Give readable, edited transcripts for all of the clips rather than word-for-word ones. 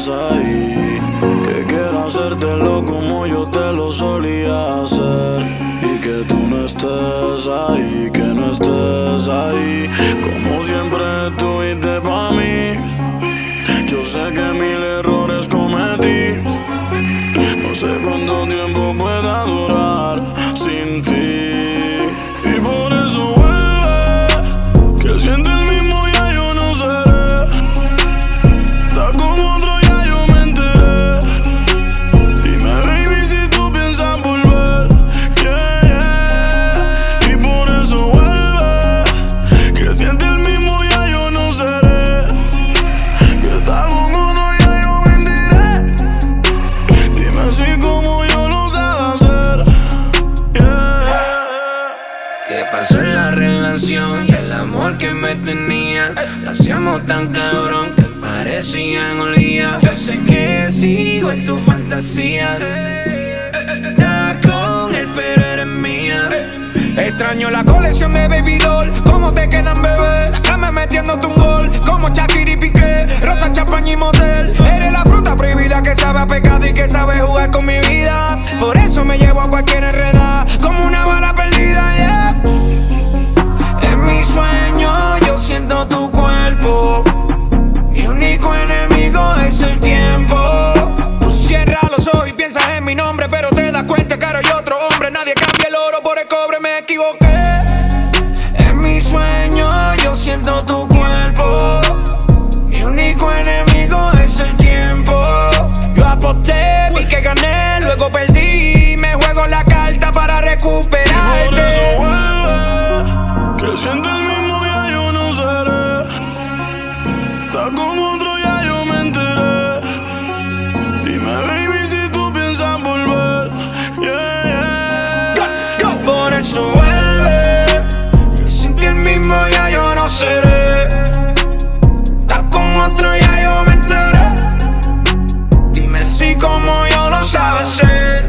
estés ahí, que quiero hacértelo como yo te lo solía hacer, y que tú no estés ahí, que no estés ahí, como siempre estuviste pa' mí. Yo sé que mil errores cometí, no sé cuánto tiempo pueda durar sin ti, y por eso vuelve, que siente el mismo ya yo no seré. Está con otro ya yo me enteré. Dime baby si tú piensas volver, yeah, yeah. Y por eso vuelve, que siente el mismo ya yo no seré. Que está con otro ya yo me enteré. Dime así como yo lo sabe hacer, yeah. ¿Qué pasó en la relación y el amor que me tenía? Lo hacíamos tan cabrón que parecían un día. Yo sé que sigo en tus fantasías. Estás con él pero eres mía. Extraño la colección de Baby Doll. ¿Cómo te quedan, bebé? La cama metiéndote un gol como Shakira y Piqué, rosa, champaña y motel. Eres la fruta prohibida que sabe a pecado y que sabe jugar con mi vida. Por eso me llevo a cualquier enredada como una bala perdida, yeah. En mi sueño yo siento tu cuerpo. Mi único enemigo es el tiempo. Tú cierras los ojos y piensas en mi nombre, pero te das cuenta que ahora hay otro hombre. Nadie cambia el oro por el cobre, me equivoqué. En mi sueño yo siento tu cuerpo. Mi único enemigo es el tiempo. Yo aposté, vi que gané, luego perdí. Me juego la carta para recuperarte. Y por eso vuelve, que siente el mismo ya yo no seré. Está con otro ya yo me enteré. Dime baby si tú piensas volver, yeah, yeah. Por eso vuelve, que sin ti el mismo ya yo no seré. Estás con otro ya yo me enteré. Dime si como yo lo sabes hacer,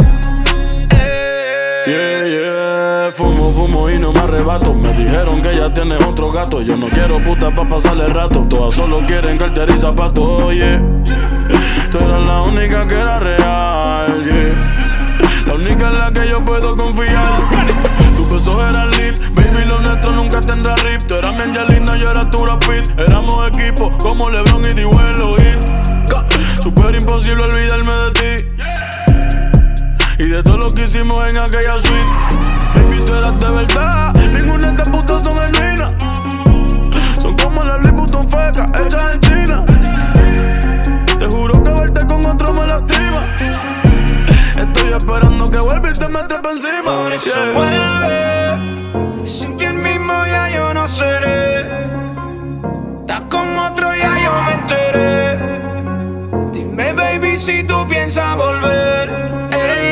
yeah, yeah. Fumo y no me arrebato. Me dijeron que ya tienes otro gato. Yo no quiero puta pa' pasarle rato. Todas solo quieren cartera y zapatos, oye. Tú eras la única que era real, yeah. La única en la que yo puedo confiar. Tus besos eran lit, baby, lo nuestro nunca tendrá rip. Tú eras mi Angelina, yo era tu Brad Pitt. Éramos equipo como LeBron y Dibuelo Hit. Súper imposible olvidarme de ti y de todo lo que hicimos en aquella suite. Baby, tú eras de verdad, ninguna de estas putas son genuinas. Son como las Louis Vuitton fecas, hechas en China. Te juro que verte con otro me lastima. Estoy esperando que vuelva y te me trepe encima. por eso Yeah. vuelve, sin ti el mismo ya yo no seré. Estás con otro ya yo me enteré. Dime baby si tú piensas volver,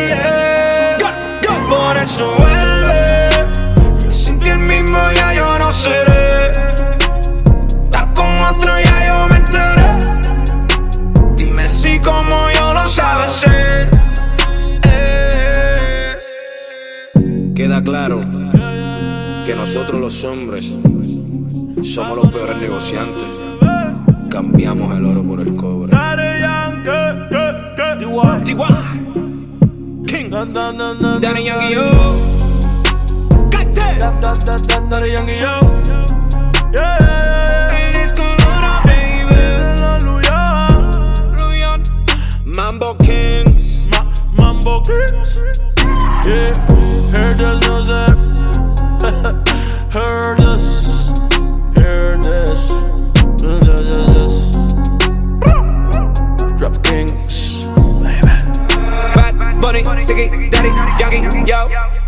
por eso vuelve, sin ti el mismo ya yo no seré. Estás con otro ya yo me enteré. Dime si como yo lo sabes hacer, Queda claro que nosotros los hombres somos los peores negociantes. Cambiamos el oro por el cobre. Daddy Yankee, King, Daddy Daddy Yankee, yo. Daddy Yankee, yo. Yeah. El disco duro, baby. Hallelujah. Mambo Kings. Mambo Kings. Yeah. Heard us, no sé. Heard us. Heard this. Drop Kings. Bad Bunny, Siggy, Daddy Yankee, yo.